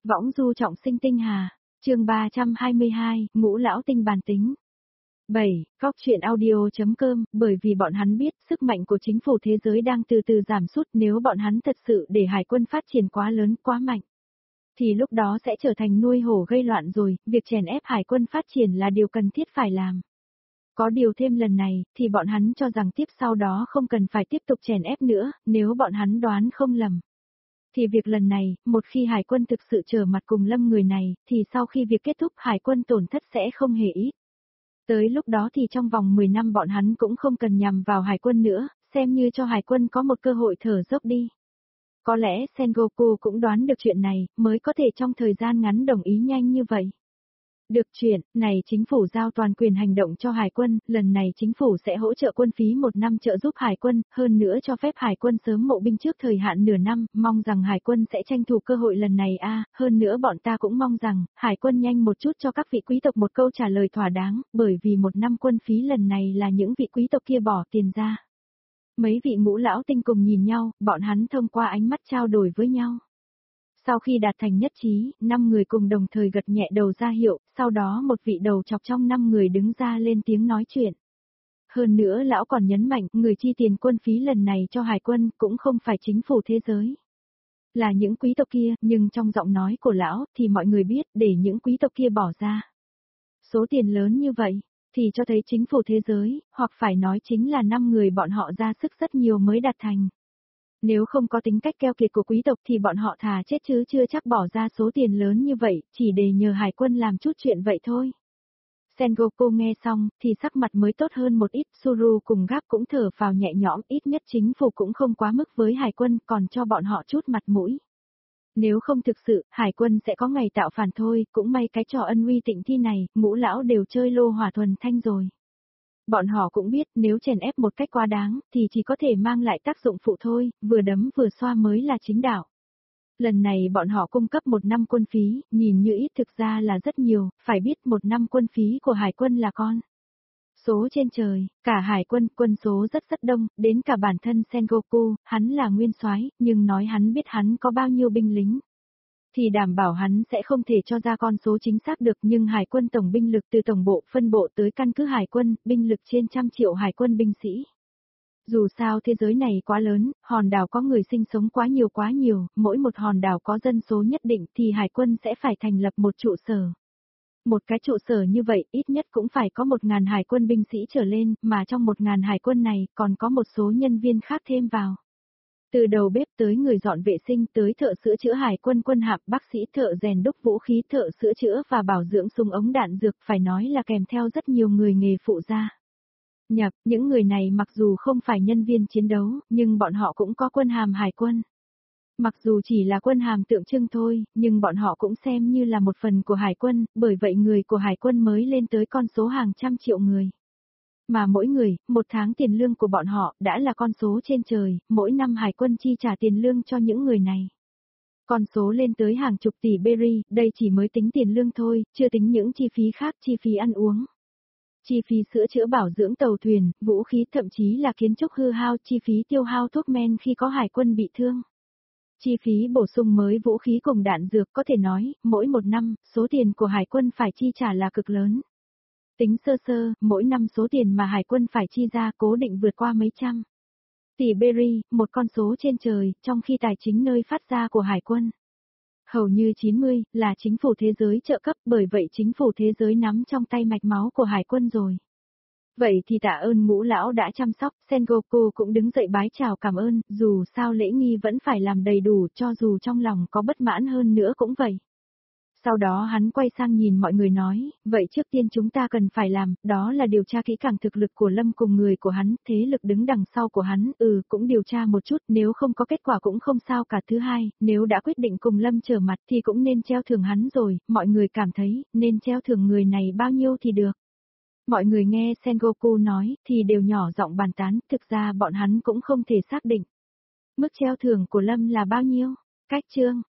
Võng du trọng sinh tinh hà, chương 322, ngũ lão tinh bàn tính. 7. Góc chuyện audio.com, bởi vì bọn hắn biết sức mạnh của chính phủ thế giới đang từ từ giảm sút, nếu bọn hắn thật sự để hải quân phát triển quá lớn, quá mạnh, thì lúc đó sẽ trở thành nuôi hổ gây loạn rồi, việc chèn ép hải quân phát triển là điều cần thiết phải làm. Có điều thêm lần này, thì bọn hắn cho rằng tiếp sau đó không cần phải tiếp tục chèn ép nữa, nếu bọn hắn đoán không lầm. Thì việc lần này, một khi hải quân thực sự trở mặt cùng Lâm người này, thì sau khi việc kết thúc hải quân tổn thất sẽ không hề ít. Tới lúc đó thì trong vòng 10 năm bọn hắn cũng không cần nhằm vào hải quân nữa, xem như cho hải quân có một cơ hội thở dốc đi. Có lẽ Sengoku cũng đoán được chuyện này, mới có thể trong thời gian ngắn đồng ý nhanh như vậy. Được chuyện, này chính phủ giao toàn quyền hành động cho hải quân, lần này chính phủ sẽ hỗ trợ quân phí 1 năm trợ giúp hải quân, hơn nữa cho phép hải quân sớm mộ binh trước thời hạn nửa năm, mong rằng hải quân sẽ tranh thủ cơ hội lần này hơn nữa bọn ta cũng mong rằng, hải quân nhanh một chút cho các vị quý tộc một câu trả lời thỏa đáng, bởi vì 1 năm quân phí lần này là những vị quý tộc kia bỏ tiền ra. Mấy vị ngũ lão tinh cùng nhìn nhau, bọn hắn thông qua ánh mắt trao đổi với nhau. Sau khi đạt thành nhất trí, 5 người cùng đồng thời gật nhẹ đầu ra hiệu, sau đó một vị đầu chọc trong 5 người đứng ra lên tiếng nói chuyện. Hơn nữa lão còn nhấn mạnh, người chi tiền quân phí lần này cho hải quân cũng không phải chính phủ thế giới. Là những quý tộc kia, nhưng trong giọng nói của lão thì mọi người biết để những quý tộc kia bỏ ra số tiền lớn như vậy, thì cho thấy chính phủ thế giới, hoặc phải nói chính là 5 người bọn họ ra sức rất nhiều mới đạt thành. Nếu không có tính cách keo kiệt của quý tộc thì bọn họ thà chết chứ chưa chắc bỏ ra số tiền lớn như vậy, chỉ để nhờ hải quân làm chút chuyện vậy thôi. Sengoku nghe xong, thì sắc mặt mới tốt hơn một ít, Suru cùng Gap cũng thở vào nhẹ nhõm, ít nhất chính phủ cũng không quá mức với hải quân, còn cho bọn họ chút mặt mũi. Nếu không thực sự, hải quân sẽ có ngày tạo phản thôi, cũng may cái trò ân uy tịnh thi này, ngũ lão đều chơi lô hỏa thuần thanh rồi. Bọn họ cũng biết nếu chèn ép một cách quá đáng, thì chỉ có thể mang lại tác dụng phụ thôi, vừa đấm vừa xoa mới là chính đạo. Lần này bọn họ cung cấp 1 năm quân phí, nhìn như ít thực ra là rất nhiều, phải biết 1 năm quân phí của hải quân là con số trên trời, cả hải quân, quân số rất đông, đến cả bản thân Sengoku, hắn là nguyên soái, nhưng nói hắn biết hắn có bao nhiêu binh lính, thì đảm bảo hắn sẽ không thể cho ra con số chính xác được, nhưng hải quân tổng binh lực từ tổng bộ phân bộ tới căn cứ hải quân, binh lực trên 100 triệu hải quân binh sĩ. Dù sao thế giới này quá lớn, hòn đảo có người sinh sống quá nhiều, mỗi một hòn đảo có dân số nhất định thì hải quân sẽ phải thành lập một trụ sở. Một cái trụ sở như vậy ít nhất cũng phải có 1.000 hải quân binh sĩ trở lên, mà trong 1.000 hải quân này còn có một số nhân viên khác thêm vào. Từ đầu bếp tới người dọn vệ sinh tới thợ sửa chữa hải quân quân hạm, bác sĩ, thợ rèn đúc vũ khí, thợ sửa chữa và bảo dưỡng súng ống đạn dược, phải nói là kèm theo rất nhiều người nghề phụ gia. Nhập, những người này mặc dù không phải nhân viên chiến đấu, nhưng bọn họ cũng có quân hàm hải quân. Mặc dù chỉ là quân hàm tượng trưng thôi, nhưng bọn họ cũng xem như là một phần của hải quân, bởi vậy người của hải quân mới lên tới con số hàng trăm triệu người. Mà mỗi người, 1 tháng tiền lương của bọn họ đã là con số trên trời, mỗi năm hải quân chi trả tiền lương cho những người này. Con số lên tới hàng chục tỷ berry, đây chỉ mới tính tiền lương thôi, chưa tính những chi phí khác, chi phí ăn uống, chi phí sửa chữa bảo dưỡng tàu thuyền, vũ khí, thậm chí là kiến trúc hư hao, chi phí tiêu hao thuốc men khi có hải quân bị thương. Chi phí bổ sung mới vũ khí cùng đạn dược, có thể nói, mỗi 1 năm, số tiền của hải quân phải chi trả là cực lớn. Tính sơ, mỗi năm số tiền mà hải quân phải chi ra cố định vượt qua mấy trăm tỷ berry, một con số trên trời, trong khi tài chính nơi phát ra của hải quân hầu như 90 là chính phủ thế giới trợ cấp, bởi vậy chính phủ thế giới nắm trong tay mạch máu của hải quân rồi. Vậy thì tạ ơn ngũ lão đã chăm sóc, Sengoku cũng đứng dậy bái chào cảm ơn, dù sao lễ nghi vẫn phải làm đầy đủ, cho dù trong lòng có bất mãn hơn nữa cũng vậy. Sau đó hắn quay sang nhìn mọi người nói, vậy trước tiên chúng ta cần phải làm, đó là điều tra kỹ càng thực lực của Lâm cùng người của hắn, thế lực đứng đằng sau của hắn, cũng điều tra một chút, nếu không có kết quả cũng không sao cả. Thứ hai, nếu đã quyết định cùng Lâm trở mặt thì cũng nên treo thưởng hắn rồi, mọi người cảm thấy, nên treo thưởng người này bao nhiêu thì được. Mọi người nghe Sengoku nói, thì đều nhỏ giọng bàn tán, thực ra bọn hắn cũng không thể xác định mức treo thưởng của Lâm là bao nhiêu. Cách chương